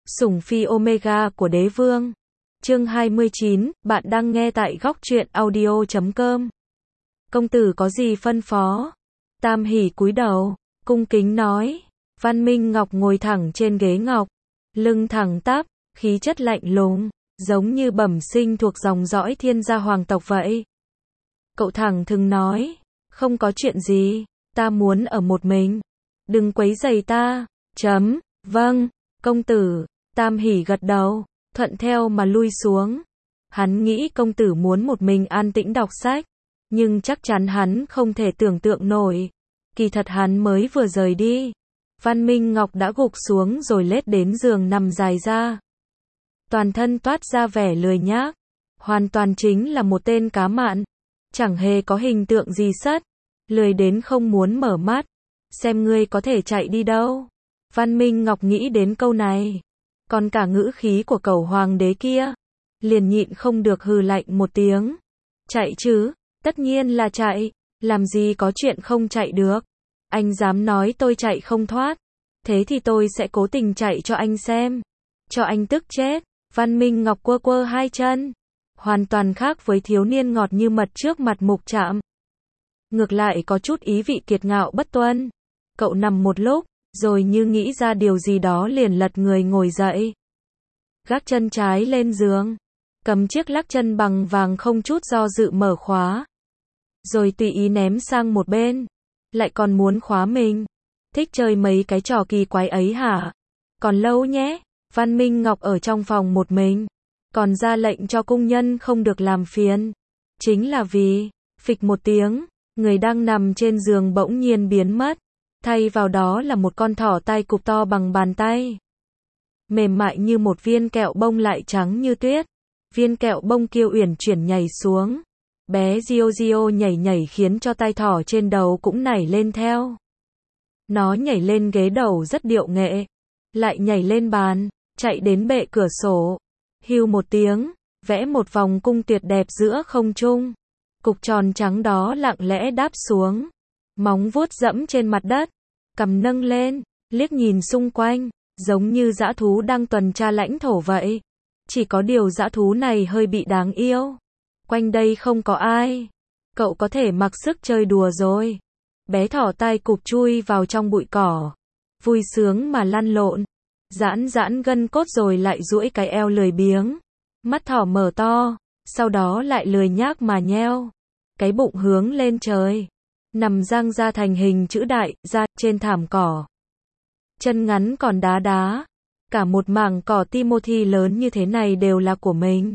Sủng phi Omega của đế vương. Chương 29, bạn đang nghe tại góc truyện audio.com. Công tử có gì phân phó? Tam Hỷ cúi đầu, cung kính nói. Văn Minh Ngọc ngồi thẳng trên ghế ngọc, lưng thẳng tắp, khí chất lạnh lùng, giống như bẩm sinh thuộc dòng dõi thiên gia hoàng tộc vậy. Cậu thẳng thừng nói, không có chuyện gì, ta muốn ở một mình. Đừng quấy rầy ta. Vâng, công tử. Tam Hỷ gật đầu, thuận theo mà lui xuống. Hắn nghĩ công tử muốn một mình an tĩnh đọc sách, nhưng chắc chắn hắn không thể tưởng tượng nổi. Kỳ thật hắn mới vừa rời đi, Văn Minh Ngọc đã gục xuống rồi lết đến giường nằm dài ra. Toàn thân toát ra vẻ lười nhác, hoàn toàn chính là một tên cá mặn, chẳng hề có hình tượng gì sất, lười đến không muốn mở mắt. Xem ngươi có thể chạy đi đâu. Văn Minh Ngọc nghĩ đến câu này, còn cả ngữ khí của cẩu hoàng đế kia, liền nhịn không được hừ lạnh một tiếng. Chạy chứ, tất nhiên là chạy, làm gì có chuyện không chạy được. Anh dám nói tôi chạy không thoát, thế thì tôi sẽ cố tình chạy cho anh xem, cho anh tức chết. Văn Minh Ngọc quơ quơ hai chân, hoàn toàn khác với thiếu niên ngọt như mật trước mặt Mục Trạm. Ngược lại có chút ý vị kiệt ngạo bất tuân. Cậu nằm một lúc, rồi như nghĩ ra điều gì đó liền lật người ngồi dậy. Gác chân trái lên giường, cầm chiếc lắc chân bằng vàng không chút do dự mở khóa, rồi tùy ý ném sang một bên. Lại còn muốn khóa mình? Thích chơi mấy cái trò kỳ quái ấy hả? Còn lâu nhé. Văn Minh Ngọc ở trong phòng một mình, còn ra lệnh cho cung nhân không được làm phiền. Chính là vì, phịch một tiếng, người đang nằm trên giường bỗng nhiên biến mất. Thay vào đó là một con thỏ tai cụp to bằng bàn tay, mềm mại như một viên kẹo bông lại trắng như tuyết. Viên kẹo bông kia uyển chuyển nhảy xuống. Bé Dio Dio nhảy nhảy khiến cho tai thỏ trên đầu cũng nảy lên theo. Nó nhảy lên ghế đầu rất điệu nghệ, lại nhảy lên bàn, chạy đến bệ cửa sổ, hưu một tiếng, vẽ một vòng cung tuyệt đẹp giữa không trung. Cục tròn trắng đó lặng lẽ đáp xuống, móng vuốt dẫm trên mặt đất, cằm nâng lên, liếc nhìn xung quanh, giống như dã thú đang tuần tra lãnh thổ vậy. Chỉ có điều dã thú này hơi bị đáng yêu. Quanh đây không có ai, cậu có thể mặc sức chơi đùa rồi. Bé thỏ tai cụp chui vào trong bụi cỏ, vui sướng mà lăn lộn, giãn giãn gân cốt rồi lại duỗi cái eo lười biếng. Mắt thỏ mở to, sau đó lại lười nhác mà nheo, cái bụng hướng lên trời, nằm dang ra thành hình chữ đại, ra, trên thảm cỏ. Chân ngắn còn đá đá, cả một mảng cỏ Timothy lớn như thế này đều là của mình.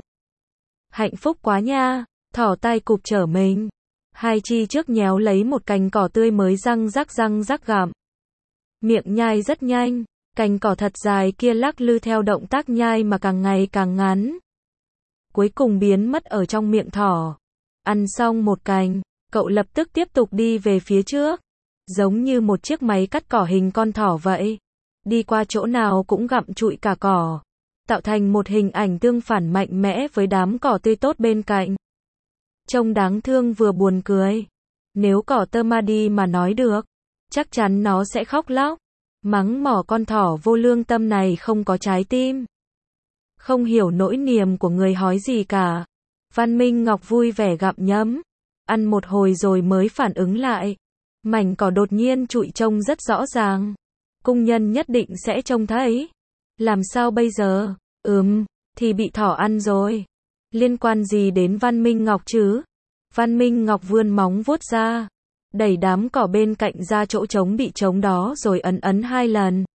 Hạnh phúc quá nha, thỏ tai cụp trở mình. Hai chi trước nhéo lấy một cành cỏ tươi mới răng rắc gặm. Miệng nhai rất nhanh, cành cỏ thật dài kia lắc lư theo động tác nhai mà càng ngày càng ngắn. Cuối cùng biến mất ở trong miệng thỏ. Ăn xong một cành, cậu lập tức tiếp tục đi về phía trước, giống như một chiếc máy cắt cỏ hình con thỏ vậy. Đi qua chỗ nào cũng gặm trụi cả cỏ, tạo thành một hình ảnh tương phản mạnh mẽ với đám cỏ tươi tốt bên cạnh. Trông đáng thương vừa buồn cười. Nếu cỏ Tơ-ma-đi mà nói được, chắc chắn nó sẽ khóc lóc, mắng mỏ con thỏ vô lương tâm này không có trái tim, không hiểu nỗi niềm của người hói gì cả. Văn Minh Ngọc vui vẻ gặm nhấm, ăn một hồi rồi mới phản ứng lại. Mảnh cỏ đột nhiên trụi trông rất rõ ràng. Cung nhân nhất định sẽ trông thấy. Làm sao bây giờ? Thì bị thỏ ăn rồi. Liên quan gì đến Văn Minh Ngọc chứ? Văn Minh Ngọc vươn móng vuốt ra, đẩy đám cỏ bên cạnh ra chỗ trống bị trống đó rồi ấn hai lần.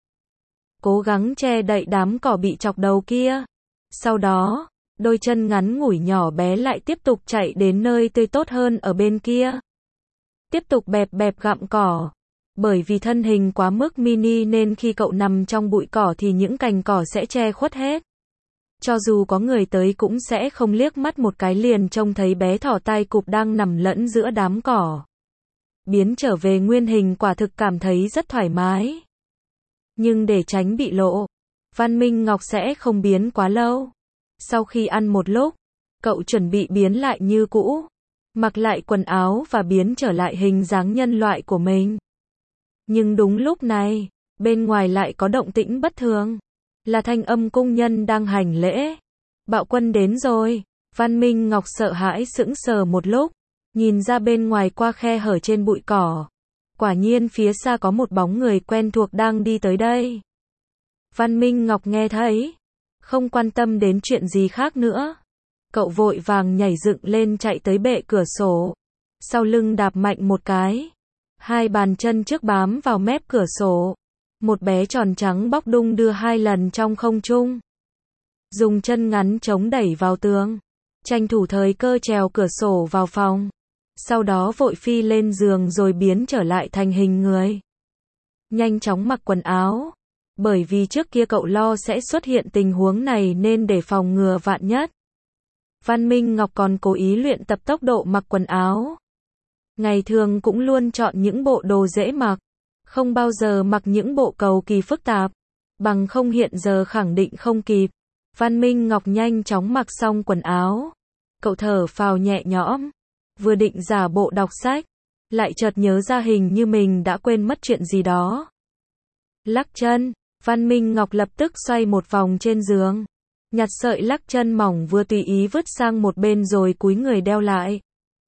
Cố gắng che đậy đám cỏ bị chọc đầu kia. Sau đó, đôi chân ngắn ngủi nhỏ bé lại tiếp tục chạy đến nơi tươi tốt hơn ở bên kia. Tiếp tục bẹp bẹp gặm cỏ. Bởi vì thân hình quá mức mini nên khi cậu nằm trong bụi cỏ thì những cành cỏ sẽ che khuất hết. Cho dù có người tới cũng sẽ không liếc mắt một cái liền trông thấy bé thỏ tai cụp đang nằm lẫn giữa đám cỏ. Biến trở về nguyên hình quả thực cảm thấy rất thoải mái. Nhưng để tránh bị lộ, Văn Minh Ngọc sẽ không biến quá lâu. Sau khi ăn một lúc, cậu chuẩn bị biến lại như cũ, mặc lại quần áo và biến trở lại hình dáng nhân loại của mình. Nhưng đúng lúc này, bên ngoài lại có động tĩnh bất thường. là thanh âm cung nhân đang hành lễ. Bạo quân đến rồi. Văn Minh Ngọc sợ hãi sững sờ một lúc, nhìn ra bên ngoài qua khe hở trên bụi cỏ. Quả nhiên phía xa có một bóng người quen thuộc đang đi tới đây. Văn Minh Ngọc nghe thấy, không quan tâm đến chuyện gì khác nữa. Cậu vội vàng nhảy dựng lên chạy tới bệ cửa sổ. Sau lưng đạp mạnh một cái. Hai bàn chân trước bám vào mép cửa sổ. Một bé tròn trắng bóc đung đưa 2 lần trong không trung. Dùng chân ngắn chống đẩy vào tường. Tranh thủ thời cơ trèo cửa sổ vào phòng. Sau đó vội phi lên giường rồi biến trở lại thành hình người. Nhanh chóng mặc quần áo. Bởi vì trước kia cậu lo sẽ xuất hiện tình huống này nên để phòng ngừa vạn nhất. Văn Minh Ngọc còn cố ý luyện tập tốc độ mặc quần áo. Ngày thường cũng luôn chọn những bộ đồ dễ mặc. Không bao giờ mặc những bộ cầu kỳ phức tạp. Bằng không hiện giờ khẳng định không kịp. Văn Minh Ngọc nhanh chóng mặc xong quần áo. Cậu thở phào nhẹ nhõm. Vừa định giả bộ đọc sách. Lại chợt nhớ ra hình như mình đã quên mất chuyện gì đó. Lắc chân. Văn Minh Ngọc lập tức xoay một vòng trên giường. Nhặt sợi lắc chân mỏng vừa tùy ý vứt sang một bên rồi cúi người đeo lại.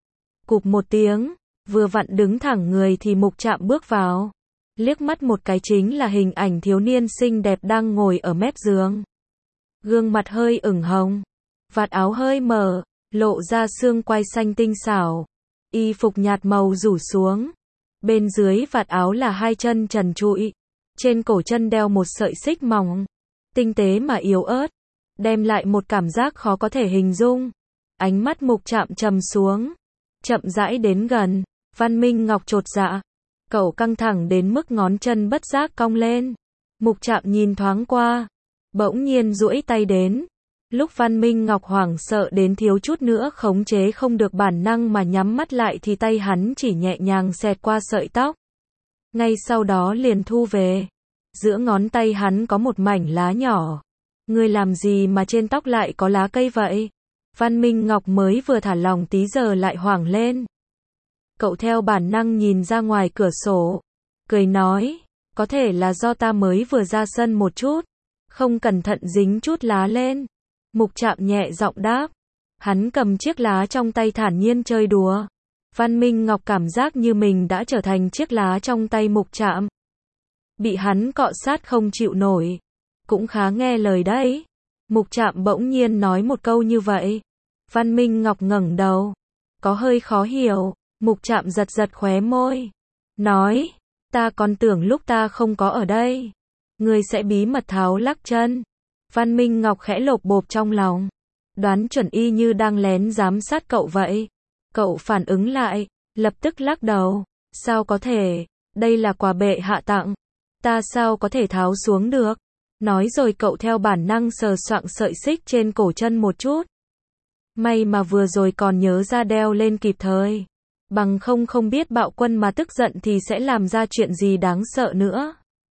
Cụp một tiếng. Vừa vặn đứng thẳng người thì Mục Trạm bước vào. Liếc mắt một cái chính là hình ảnh thiếu niên xinh đẹp đang ngồi ở mép giường. Gương mặt hơi ửng hồng. Vạt áo hơi mở. Lộ ra xương quai xanh tinh xảo. Y phục nhạt màu rủ xuống. Bên dưới vạt áo là 2 chân trần trụi. Trên cổ chân đeo một sợi xích mỏng. Tinh tế mà yếu ớt. Đem lại một cảm giác khó có thể hình dung. Ánh mắt Mục Trạm trầm xuống. Chậm rãi đến gần. Văn Minh Ngọc chột dạ. Cậu căng thẳng đến mức ngón chân bất giác cong lên. Mục Trạm nhìn thoáng qua. Bỗng nhiên duỗi tay đến. Lúc Văn Minh Ngọc hoảng sợ đến thiếu chút nữa khống chế không được bản năng mà nhắm mắt lại thì tay hắn chỉ nhẹ nhàng xẹt qua sợi tóc. Ngay sau đó liền thu về. Giữa ngón tay hắn có một mảnh lá nhỏ. Ngươi làm gì mà trên tóc lại có lá cây vậy? Văn Minh Ngọc mới vừa thả lỏng tí giờ lại hoảng lên. Cậu theo bản năng nhìn ra ngoài cửa sổ. Cười nói, có thể là do ta mới vừa ra sân một chút. Không cẩn thận dính chút lá lên. Mục Trạm nhẹ giọng đáp. Hắn cầm chiếc lá trong tay thản nhiên chơi đùa. Văn Minh Ngọc cảm giác như mình đã trở thành chiếc lá trong tay Mục Trạm. Bị hắn cọ sát không chịu nổi. Cũng khá nghe lời đấy. Mục Trạm bỗng nhiên nói một câu như vậy. Văn Minh Ngọc ngẩng đầu. Có hơi khó hiểu. Mục Trạm giật giật khóe môi. Nói, ta còn tưởng lúc ta không có ở đây. Ngươi sẽ bí mật tháo lắc chân. Văn Minh Ngọc khẽ lộp bộp trong lòng. Đoán chuẩn y như đang lén giám sát cậu vậy. Cậu phản ứng lại. Lập tức lắc đầu. Sao có thể, đây là quà bệ hạ tặng. Ta sao có thể tháo xuống được. Nói rồi cậu theo bản năng sờ soạng sợi xích trên cổ chân một chút. May mà vừa rồi còn nhớ ra đeo lên kịp thời. Bằng không biết Bạo Quân mà tức giận thì sẽ làm ra chuyện gì đáng sợ nữa.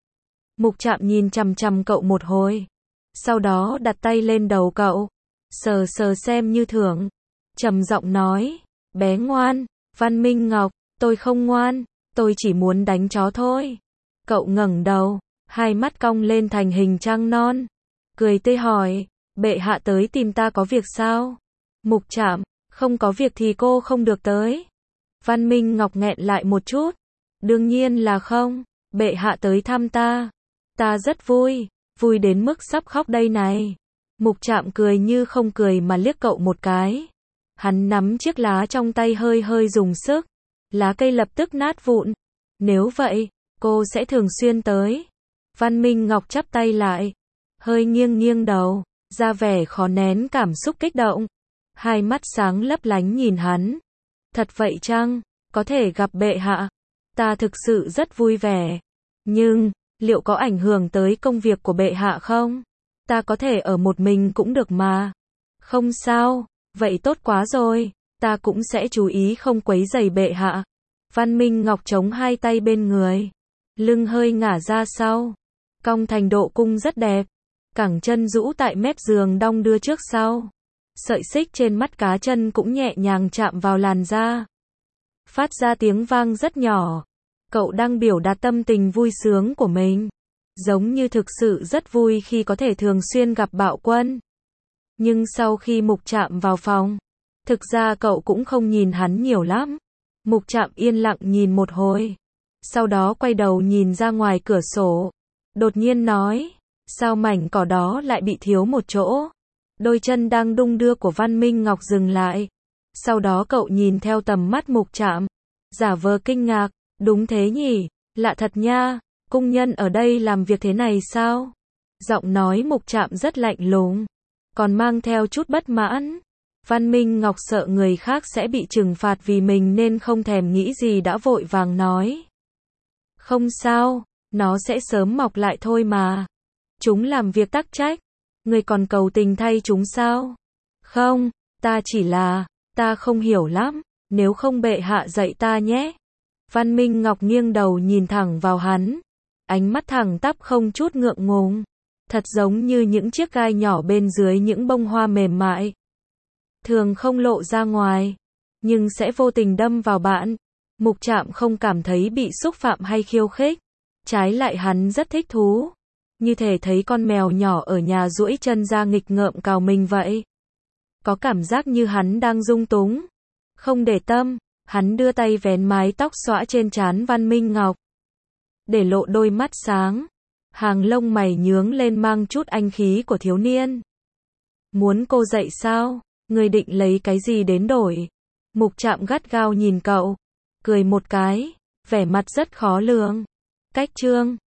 Mục Trạm nhìn chằm chằm cậu một hồi. Sau đó đặt tay lên đầu cậu. Sờ sờ xem như thưởng. Trầm giọng nói. Bé ngoan. Văn Minh Ngọc. Tôi không ngoan. Tôi chỉ muốn đánh chó thôi. Cậu ngẩng đầu. Hai mắt cong lên thành hình trăng non. Cười tươi hỏi. Bệ hạ tới tìm ta có việc sao? Mục Trạm. Không có việc thì cô không được tới. Văn Minh Ngọc nghẹn lại một chút. Đương nhiên là không. Bệ hạ tới thăm ta. Ta rất vui. Vui đến mức sắp khóc đây này. Mục Trạm cười như không cười mà liếc cậu một cái. Hắn nắm chiếc lá trong tay hơi hơi dùng sức. Lá cây lập tức nát vụn. Nếu vậy, cô sẽ thường xuyên tới. Văn Minh Ngọc chắp tay lại. Hơi nghiêng nghiêng đầu. Ra vẻ khó nén cảm xúc kích động. Hai mắt sáng lấp lánh nhìn hắn. Thật vậy chăng? Có thể gặp bệ hạ. Ta thực sự rất vui vẻ. Nhưng, liệu có ảnh hưởng tới công việc của bệ hạ không? Ta có thể ở một mình cũng được mà. Không sao, vậy tốt quá rồi. Ta cũng sẽ chú ý không quấy rầy bệ hạ. Văn Minh Ngọc chống hai tay bên người. Lưng hơi ngả ra sau. Cong thành độ cung rất đẹp. Cẳng chân rũ tại mép giường đong đưa trước sau. Sợi xích trên mắt cá chân cũng nhẹ nhàng chạm vào làn da. Phát ra tiếng vang rất nhỏ. Cậu đang biểu đạt tâm tình vui sướng của mình. giống như thực sự rất vui khi có thể thường xuyên gặp Bạo Quân. Nhưng sau khi Mục Trạm vào phòng, thực ra cậu cũng không nhìn hắn nhiều lắm. Mục Trạm yên lặng nhìn một hồi, sau đó quay đầu nhìn ra ngoài cửa sổ, đột nhiên nói, sao mảnh cỏ đó lại bị thiếu một chỗ? Đôi chân đang đung đưa của Văn Minh Ngọc dừng lại. Sau đó cậu nhìn theo tầm mắt Mục Trạm, giả vờ kinh ngạc, đúng thế nhỉ, lạ thật nha, cung nhân ở đây làm việc thế này sao? Giọng nói Mục Trạm rất lạnh lùng, còn mang theo chút bất mãn. Văn Minh Ngọc sợ người khác sẽ bị trừng phạt vì mình nên không thèm nghĩ gì đã vội vàng nói. Không sao, nó sẽ sớm mọc lại thôi mà. Chúng làm việc tắc trách, người còn cầu tình thay chúng sao? Không, ta không hiểu lắm, nếu không bệ hạ dạy ta nhé. Văn Minh Ngọc nghiêng đầu nhìn thẳng vào hắn, ánh mắt thẳng tắp không chút ngượng ngùng, thật giống như những chiếc gai nhỏ bên dưới những bông hoa mềm mại. Thường không lộ ra ngoài, nhưng sẽ vô tình đâm vào bạn. Mục Trạm không cảm thấy bị xúc phạm hay khiêu khích, trái lại hắn rất thích thú, như thể thấy con mèo nhỏ ở nhà duỗi chân ra nghịch ngợm cào mình vậy. Có cảm giác như hắn đang dung túng. Không để tâm, hắn đưa tay vén mái tóc xõa trên trán Văn Minh Ngọc, để lộ đôi mắt sáng, hàng lông mày nhướng lên mang chút anh khí của thiếu niên. Muốn cô dạy sao? Người định lấy cái gì đến đổi? Mục Trạm gắt gao nhìn cậu, cười một cái, vẻ mặt rất khó lường. Cách chương